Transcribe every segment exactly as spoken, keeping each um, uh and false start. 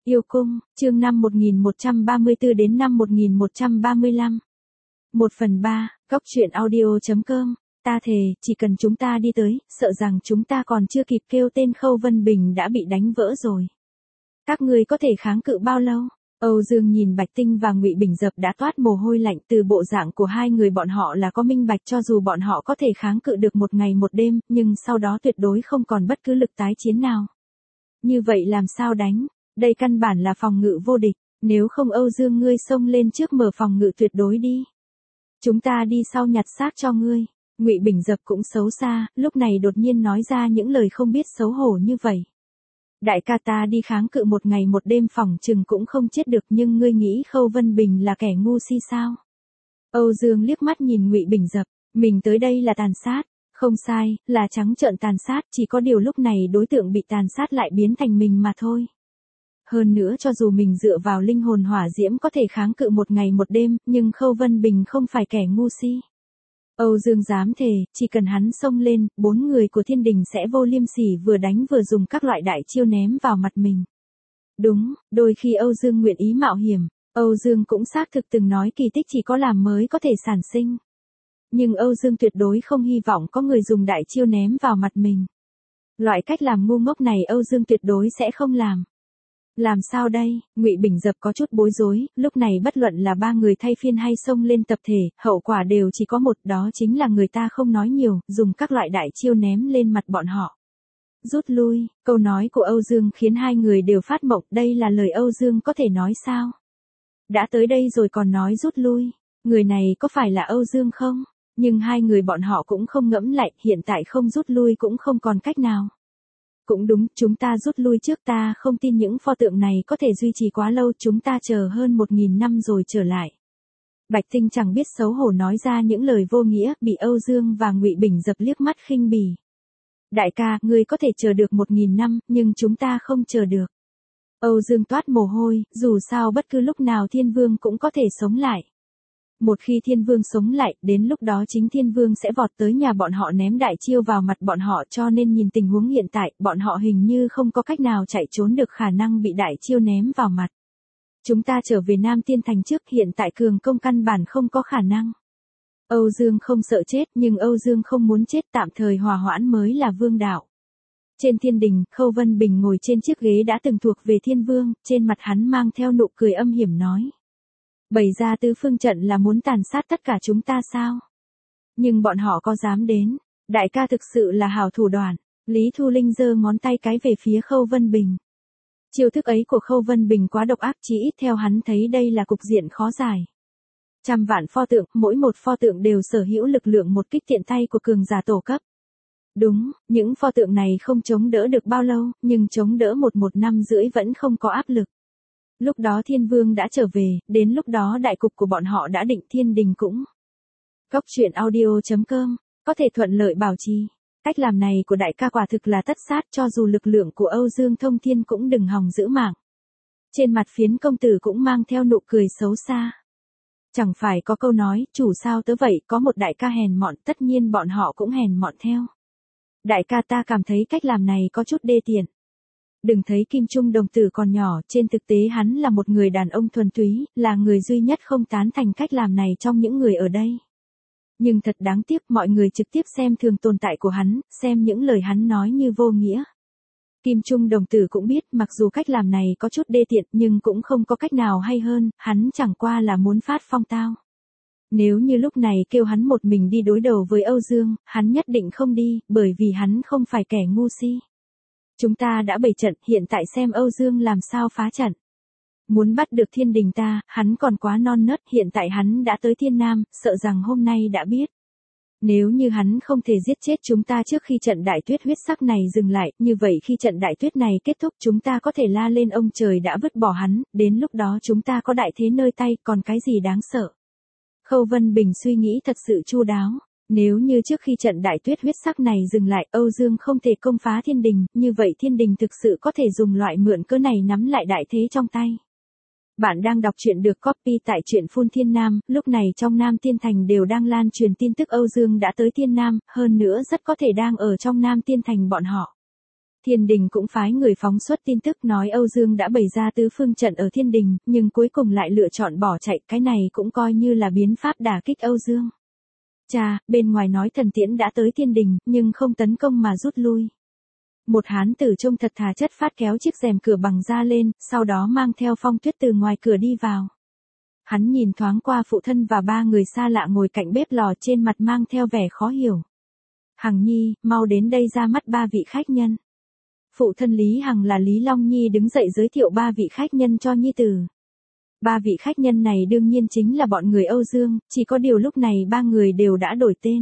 Yêu cung, chương năm một nghìn một trăm ba mươi tư đến năm một nghìn một trăm ba mươi lăm. một phần ba, góc truyện audio.com, ta thề, chỉ cần chúng ta đi tới, sợ rằng chúng ta còn chưa kịp kêu tên Khâu Vân Bình đã bị đánh vỡ rồi. Các ngươi có thể kháng cự bao lâu? Âu Dương nhìn Bạch Tinh và Ngụy Bình Dập đã toát mồ hôi lạnh, từ bộ dạng của hai người bọn họ là có minh bạch cho dù bọn họ có thể kháng cự được một ngày một đêm, nhưng sau đó tuyệt đối không còn bất cứ lực tái chiến nào. Như vậy làm sao đánh? Đây căn bản là phòng ngự vô địch, nếu không Âu Dương ngươi xông lên trước mở phòng ngự tuyệt đối đi. Chúng ta đi sau nhặt xác cho ngươi. Ngụy Bình Dập cũng xấu xa, lúc này đột nhiên nói ra những lời không biết xấu hổ như vậy. Đại ca ta đi kháng cự một ngày một đêm phòng chừng cũng không chết được, nhưng ngươi nghĩ Khâu Vân Bình là kẻ ngu si sao? Âu Dương liếc mắt nhìn Ngụy Bình Dập, mình tới đây là tàn sát. Không sai, là trắng trợn tàn sát, chỉ có điều lúc này đối tượng bị tàn sát lại biến thành mình mà thôi. Hơn nữa cho dù mình dựa vào linh hồn hỏa diễm có thể kháng cự một ngày một đêm, nhưng Khâu Vân Bình không phải kẻ ngu si. Âu Dương dám thề, chỉ cần hắn xông lên, bốn người của thiên đình sẽ vô liêm sỉ vừa đánh vừa dùng các loại đại chiêu ném vào mặt mình. Đúng, đôi khi Âu Dương nguyện ý mạo hiểm, Âu Dương cũng xác thực từng nói kỳ tích chỉ có làm mới có thể sản sinh. Nhưng Âu Dương tuyệt đối không hy vọng có người dùng đại chiêu ném vào mặt mình. Loại cách làm ngu ngốc này Âu Dương tuyệt đối sẽ không làm. Làm sao đây? Ngụy Bình Dập có chút bối rối, lúc này bất luận là ba người thay phiên hay xông lên tập thể, hậu quả đều chỉ có một, đó chính là người ta không nói nhiều, dùng các loại đại chiêu ném lên mặt bọn họ. Rút lui, câu nói của Âu Dương khiến hai người đều phát mộng, đây là lời Âu Dương có thể nói sao? Đã tới đây rồi còn nói rút lui, người này có phải là Âu Dương không? Nhưng hai người bọn họ cũng không ngẫm lại, hiện tại không rút lui cũng không còn cách nào. Cũng đúng, chúng ta rút lui trước, ta không tin những pho tượng này có thể duy trì quá lâu, chúng ta chờ hơn một nghìn năm rồi trở lại. Bạch Tinh chẳng biết xấu hổ nói ra những lời vô nghĩa, bị Âu Dương và Ngụy Bình Dập liếc mắt khinh bỉ. Đại ca, ngươi có thể chờ được một nghìn năm, nhưng chúng ta không chờ được. Âu Dương toát mồ hôi, dù sao bất cứ lúc nào Thiên Vương cũng có thể sống lại. Một khi Thiên Vương sống lại, đến lúc đó chính Thiên Vương sẽ vọt tới nhà bọn họ ném đại chiêu vào mặt bọn họ, cho nên nhìn tình huống hiện tại, bọn họ hình như không có cách nào chạy trốn được khả năng bị đại chiêu ném vào mặt. Chúng ta trở về Nam Tiên Thành trước, hiện tại cường công căn bản không có khả năng. Âu Dương không sợ chết, nhưng Âu Dương không muốn chết, tạm thời hòa hoãn mới là vương đạo. Trên thiên đình, Khâu Vân Bình ngồi trên chiếc ghế đã từng thuộc về Thiên Vương, trên mặt hắn mang theo nụ cười âm hiểm nói. Bày ra tứ phương trận là muốn tàn sát tất cả chúng ta sao? Nhưng bọn họ có dám đến? Đại ca thực sự là hảo thủ đoạn. Lý Thu Linh giơ ngón tay cái về phía Khâu Vân Bình. Chiêu thức ấy của Khâu Vân Bình quá độc ác, chỉ ít theo hắn thấy đây là cục diện khó giải. Trăm vạn pho tượng, mỗi một pho tượng đều sở hữu lực lượng một kích tiện tay của cường giả tổ cấp. Đúng, những pho tượng này không chống đỡ được bao lâu, nhưng chống đỡ một một năm rưỡi vẫn không có áp lực. Lúc đó Thiên Vương đã trở về, đến lúc đó đại cục của bọn họ đã định, thiên đình cũng. Góc truyện audio.com, có thể thuận lợi bảo trì. Cách làm này của đại ca quả thực là tất sát, cho dù lực lượng của Âu Dương Thông Thiên cũng đừng hòng giữ mạng. Trên mặt Phiến công tử cũng mang theo nụ cười xấu xa. Chẳng phải có câu nói, chủ sao tớ vậy, có một đại ca hèn mọn, tất nhiên bọn họ cũng hèn mọn theo. Đại ca ta cảm thấy cách làm này có chút đê tiện. Đừng thấy Kim Trung đồng tử còn nhỏ, trên thực tế hắn là một người đàn ông thuần túy, là người duy nhất không tán thành cách làm này trong những người ở đây. Nhưng thật đáng tiếc, mọi người trực tiếp xem thường tồn tại của hắn, xem những lời hắn nói như vô nghĩa. Kim Trung đồng tử cũng biết, mặc dù cách làm này có chút đê tiện, nhưng cũng không có cách nào hay hơn, hắn chẳng qua là muốn phát phong tao. Nếu như lúc này kêu hắn một mình đi đối đầu với Âu Dương, hắn nhất định không đi, bởi vì hắn không phải kẻ ngu si. Chúng ta đã bày trận, hiện tại xem Âu Dương làm sao phá trận. Muốn bắt được thiên đình ta, hắn còn quá non nớt, hiện tại hắn đã tới Thiên Nam, sợ rằng hôm nay đã biết. Nếu như hắn không thể giết chết chúng ta trước khi trận đại tuyết huyết sắc này dừng lại, như vậy khi trận đại tuyết này kết thúc chúng ta có thể la lên ông trời đã vứt bỏ hắn, đến lúc đó chúng ta có đại thế nơi tay, còn cái gì đáng sợ. Khâu Vân Bình suy nghĩ thật sự chu đáo. Nếu như trước khi trận đại tuyết huyết sắc này dừng lại, Âu Dương không thể công phá thiên đình, như vậy thiên đình thực sự có thể dùng loại mượn cớ này nắm lại đại thế trong tay. Bạn đang đọc truyện được copy tại truyện Phun Thiên Nam, lúc này trong Nam Tiên Thành đều đang lan truyền tin tức Âu Dương đã tới Thiên Nam, hơn nữa rất có thể đang ở trong Nam Tiên Thành bọn họ. Thiên đình cũng phái người phóng xuất tin tức nói Âu Dương đã bày ra tứ phương trận ở thiên đình, nhưng cuối cùng lại lựa chọn bỏ chạy, cái này cũng coi như là biến pháp đả kích Âu Dương. Chà, bên ngoài nói thần tiễn đã tới thiên đình, nhưng không tấn công mà rút lui. Một hán tử trông thật thà chất phát kéo chiếc rèm cửa bằng da lên, sau đó mang theo Phong Tuyết từ ngoài cửa đi vào. Hắn nhìn thoáng qua phụ thân và ba người xa lạ ngồi cạnh bếp lò, trên mặt mang theo vẻ khó hiểu. Hằng Nhi, mau đến đây ra mắt ba vị khách nhân. Phụ thân Lý Hằng là Lý Long Nhi đứng dậy giới thiệu ba vị khách nhân cho nhi tử. Ba vị khách nhân này đương nhiên chính là bọn người Âu Dương, chỉ có điều lúc này ba người đều đã đổi tên.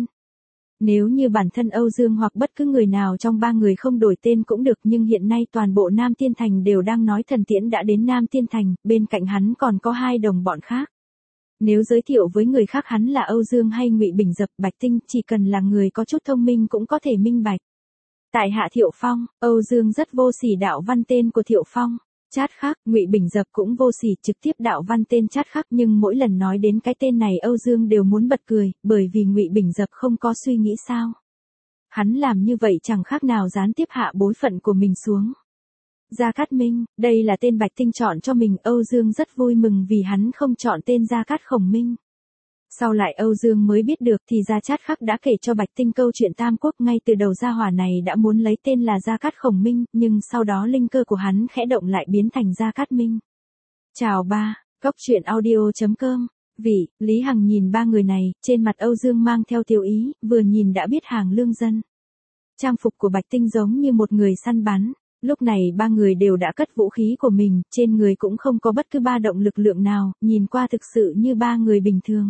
Nếu như bản thân Âu Dương hoặc bất cứ người nào trong ba người không đổi tên cũng được, nhưng hiện nay toàn bộ Nam Tiên Thành đều đang nói thần tiễn đã đến Nam Tiên Thành, bên cạnh hắn còn có hai đồng bọn khác. Nếu giới thiệu với người khác hắn là Âu Dương hay Ngụy Bình Dập, Bạch Tinh, chỉ cần là người có chút thông minh cũng có thể minh bạch. Tại hạ Thiệu Phong, Âu Dương rất vô sỉ đạo văn tên của Thiệu Phong. Chát Khắc, Ngụy Bình Dập cũng vô sỉ trực tiếp đạo văn tên Chát Khắc, nhưng mỗi lần nói đến cái tên này Âu Dương đều muốn bật cười, bởi vì Ngụy Bình Dập không có suy nghĩ sao. Hắn làm như vậy chẳng khác nào gián tiếp hạ bối phận của mình xuống. Gia Cát Minh, đây là tên Bạch Tinh chọn cho mình, Âu Dương rất vui mừng vì hắn không chọn tên Gia Cát Khổng Minh. Sau lại Âu Dương mới biết được thì Gia Chát Khắc đã kể cho Bạch Tinh câu chuyện Tam Quốc, ngay từ đầu gia hỏa này đã muốn lấy tên là Gia Cát Khổng Minh, nhưng sau đó linh cơ của hắn khẽ động lại biến thành Gia Cát Minh. Chào ba, cốc truyện audio chấm com. Vị, Lý Hằng nhìn ba người này, trên mặt Âu Dương mang theo tiêu ý, vừa nhìn đã biết hàng lương dân. Trang phục của Bạch Tinh giống như một người săn bắn. Lúc này ba người đều đã cất vũ khí của mình, trên người cũng không có bất cứ ba động lực lượng nào, nhìn qua thực sự như ba người bình thường.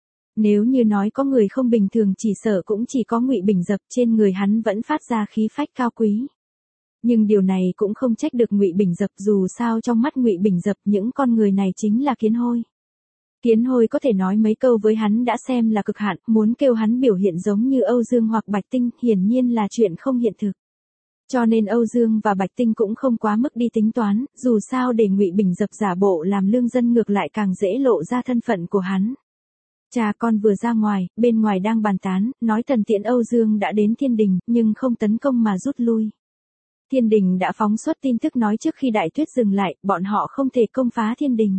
Nếu như nói có người không bình thường chỉ sợ cũng chỉ có Ngụy Bình Dập, trên người hắn vẫn phát ra khí phách cao quý. Nhưng điều này cũng không trách được Ngụy Bình Dập, dù sao trong mắt Ngụy Bình Dập những con người này chính là kiến hôi. Kiến hôi có thể nói mấy câu với hắn đã xem là cực hạn, muốn kêu hắn biểu hiện giống như Âu Dương hoặc Bạch Tinh hiển nhiên là chuyện không hiện thực. Cho nên Âu Dương và Bạch Tinh cũng không quá mức đi tính toán, dù sao để Ngụy Bình Dập giả bộ làm lương dân ngược lại càng dễ lộ ra thân phận của hắn. Cha con vừa ra ngoài, bên ngoài đang bàn tán, nói thần tiễn Âu Dương đã đến thiên đình, nhưng không tấn công mà rút lui. Thiên đình đã phóng xuất tin tức nói trước khi đại tuyết dừng lại, bọn họ không thể công phá thiên đình.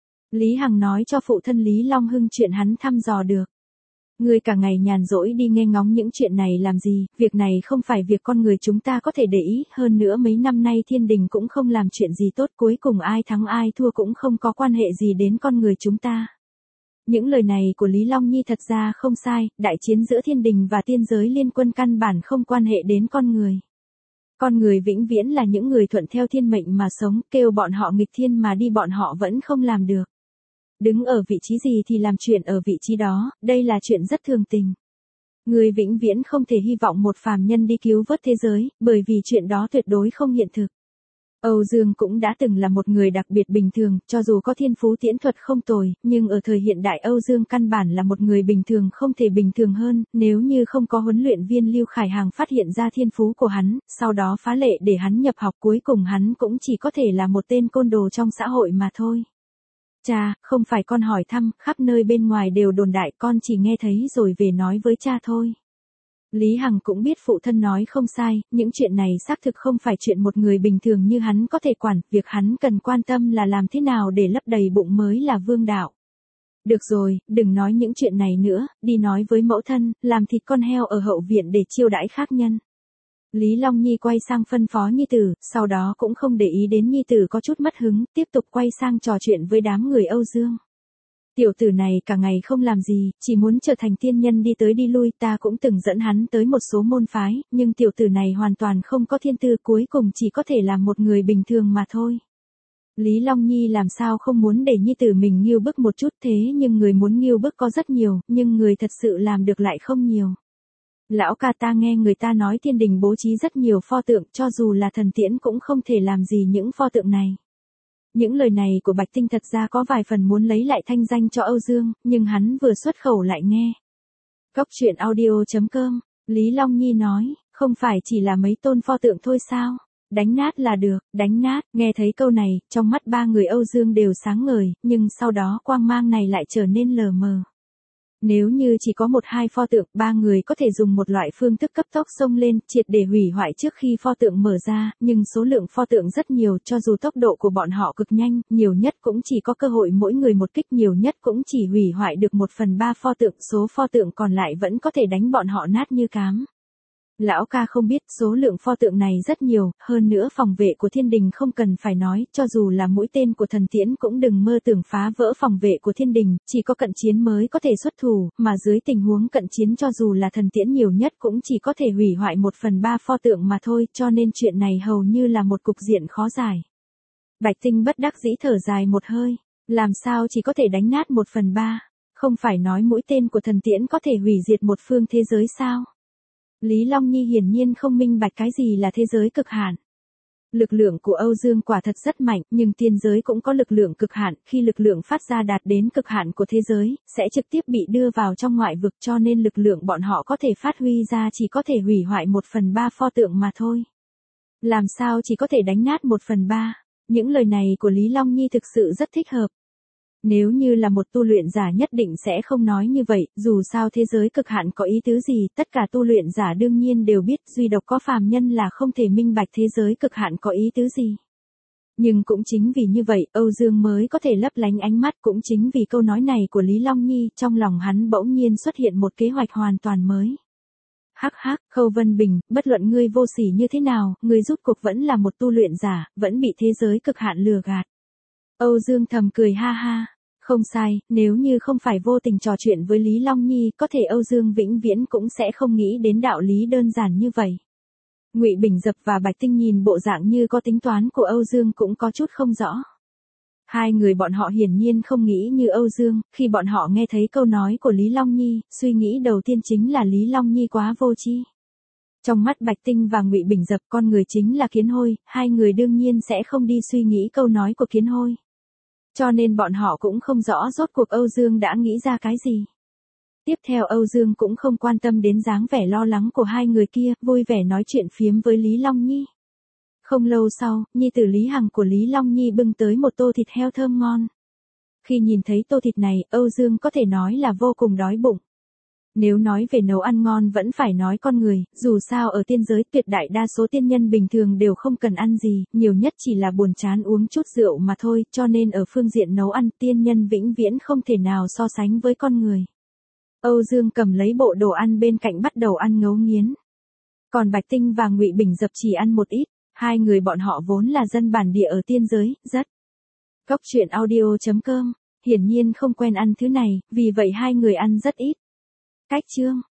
Lý Hằng nói cho phụ thân Lý Long Hưng chuyện hắn thăm dò được. Ngươi cả ngày nhàn rỗi đi nghe ngóng những chuyện này làm gì, việc này không phải việc con người chúng ta có thể để ý, hơn nữa mấy năm nay thiên đình cũng không làm chuyện gì tốt, cuối cùng ai thắng ai thua cũng không có quan hệ gì đến con người chúng ta. Những lời này của Lý Long Nhi thật ra không sai, đại chiến giữa thiên đình và tiên giới liên quân căn bản không quan hệ đến con người. Con người vĩnh viễn là những người thuận theo thiên mệnh mà sống, kêu bọn họ nghịch thiên mà đi bọn họ vẫn không làm được. Đứng ở vị trí gì thì làm chuyện ở vị trí đó, đây là chuyện rất thường tình. Người vĩnh viễn không thể hy vọng một phàm nhân đi cứu vớt thế giới, bởi vì chuyện đó tuyệt đối không hiện thực. Âu Dương cũng đã từng là một người đặc biệt bình thường, cho dù có thiên phú tiễn thuật không tồi, nhưng ở thời hiện đại Âu Dương căn bản là một người bình thường không thể bình thường hơn, nếu như không có huấn luyện viên Lưu Khải Hàng phát hiện ra thiên phú của hắn, sau đó phá lệ để hắn nhập học, cuối cùng hắn cũng chỉ có thể là một tên côn đồ trong xã hội mà thôi. Cha, không phải con hỏi thăm, khắp nơi bên ngoài đều đồn đại, con chỉ nghe thấy rồi về nói với cha thôi. Lý Hằng cũng biết phụ thân nói không sai, những chuyện này xác thực không phải chuyện một người bình thường như hắn có thể quản, việc hắn cần quan tâm là làm thế nào để lấp đầy bụng mới là vương đạo. Được rồi, đừng nói những chuyện này nữa, đi nói với mẫu thân, làm thịt con heo ở hậu viện để chiêu đãi khác nhân. Lý Long Nhi quay sang phân phó nhi tử, sau đó cũng không để ý đến nhi tử có chút mất hứng, tiếp tục quay sang trò chuyện với đám người Âu Dương. Tiểu tử này cả ngày không làm gì, chỉ muốn trở thành tiên nhân đi tới đi lui, ta cũng từng dẫn hắn tới một số môn phái, nhưng tiểu tử này hoàn toàn không có thiên tư, cuối cùng chỉ có thể làm một người bình thường mà thôi. Lý Long Nhi làm sao không muốn để nhi tử mình nghiêu bức một chút, thế nhưng người muốn nghiêu bức có rất nhiều, nhưng người thật sự làm được lại không nhiều. Lão ca, ta nghe người ta nói thiên đình bố trí rất nhiều pho tượng, cho dù là thần tiễn cũng không thể làm gì những pho tượng này. Những lời này của Bạch Tinh thật ra có vài phần muốn lấy lại thanh danh cho Âu Dương, nhưng hắn vừa xuất khẩu lại nghe. Cốc truyện audio chấm com, Lý Long Nhi nói, không phải chỉ là mấy tôn pho tượng thôi sao? Đánh nát là được, đánh nát, nghe thấy câu này, trong mắt ba người Âu Dương đều sáng ngời, nhưng sau đó quang mang này lại trở nên lờ mờ. Nếu như chỉ có một hai pho tượng, ba người có thể dùng một loại phương thức cấp tốc xông lên, triệt để hủy hoại trước khi pho tượng mở ra, nhưng số lượng pho tượng rất nhiều, cho dù tốc độ của bọn họ cực nhanh, nhiều nhất cũng chỉ có cơ hội mỗi người một kích, nhiều nhất cũng chỉ hủy hoại được một phần ba pho tượng, số pho tượng còn lại vẫn có thể đánh bọn họ nát như cám. Lão ca không biết số lượng pho tượng này rất nhiều, hơn nữa phòng vệ của thiên đình không cần phải nói, cho dù là mũi tên của thần tiễn cũng đừng mơ tưởng phá vỡ phòng vệ của thiên đình, chỉ có cận chiến mới có thể xuất thủ, mà dưới tình huống cận chiến cho dù là thần tiễn nhiều nhất cũng chỉ có thể hủy hoại một phần ba pho tượng mà thôi, cho nên chuyện này hầu như là một cục diện khó giải. Bạch Tinh bất đắc dĩ thở dài một hơi, làm sao chỉ có thể đánh nát một phần ba, không phải nói mũi tên của thần tiễn có thể hủy diệt một phương thế giới sao? Lý Long Nhi hiển nhiên không minh bạch cái gì là thế giới cực hạn. Lực lượng của Âu Dương quả thật rất mạnh, nhưng tiên giới cũng có lực lượng cực hạn, khi lực lượng phát ra đạt đến cực hạn của thế giới, sẽ trực tiếp bị đưa vào trong ngoại vực, cho nên lực lượng bọn họ có thể phát huy ra chỉ có thể hủy hoại một phần ba pho tượng mà thôi. Làm sao chỉ có thể đánh nát một phần ba? Những lời này của Lý Long Nhi thực sự rất thích hợp. Nếu như là một tu luyện giả nhất định sẽ không nói như vậy, dù sao thế giới cực hạn có ý tứ gì, tất cả tu luyện giả đương nhiên đều biết, duy độc có phàm nhân là không thể minh bạch thế giới cực hạn có ý tứ gì. Nhưng cũng chính vì như vậy, Âu Dương mới có thể lấp lánh ánh mắt, cũng chính vì câu nói này của Lý Long Nhi, trong lòng hắn bỗng nhiên xuất hiện một kế hoạch hoàn toàn mới. Hắc hắc, Khâu Vân Bình, bất luận ngươi vô sỉ như thế nào, ngươi rút cuộc vẫn là một tu luyện giả, vẫn bị thế giới cực hạn lừa gạt. Âu Dương thầm cười ha ha, không sai, nếu như không phải vô tình trò chuyện với Lý Long Nhi, có thể Âu Dương vĩnh viễn cũng sẽ không nghĩ đến đạo lý đơn giản như vậy. Ngụy Bình Dập và Bạch Tinh nhìn bộ dạng như có tính toán của Âu Dương cũng có chút không rõ. Hai người bọn họ hiển nhiên không nghĩ như Âu Dương, khi bọn họ nghe thấy câu nói của Lý Long Nhi, suy nghĩ đầu tiên chính là Lý Long Nhi quá vô tri. Trong mắt Bạch Tinh và Ngụy Bình Dập, con người chính là kiến hôi, hai người đương nhiên sẽ không đi suy nghĩ câu nói của kiến hôi. Cho nên bọn họ cũng không rõ rốt cuộc Âu Dương đã nghĩ ra cái gì. Tiếp theo Âu Dương cũng không quan tâm đến dáng vẻ lo lắng của hai người kia, vui vẻ nói chuyện phiếm với Lý Long Nhi. Không lâu sau, nhi tử Lý Hằng của Lý Long Nhi bưng tới một tô thịt heo thơm ngon. Khi nhìn thấy tô thịt này, Âu Dương có thể nói là vô cùng đói bụng. Nếu nói về nấu ăn ngon vẫn phải nói con người, dù sao ở tiên giới tuyệt đại đa số tiên nhân bình thường đều không cần ăn gì, nhiều nhất chỉ là buồn chán uống chút rượu mà thôi, cho nên ở phương diện nấu ăn tiên nhân vĩnh viễn không thể nào so sánh với con người. Âu Dương cầm lấy bộ đồ ăn bên cạnh bắt đầu ăn ngấu nghiến. Còn Bạch Tinh và Ngụy Bình Dập chỉ ăn một ít, hai người bọn họ vốn là dân bản địa ở tiên giới, rất. Cốc truyện audio chấm com, hiển nhiên không quen ăn thứ này, vì vậy hai người ăn rất ít. Cách chương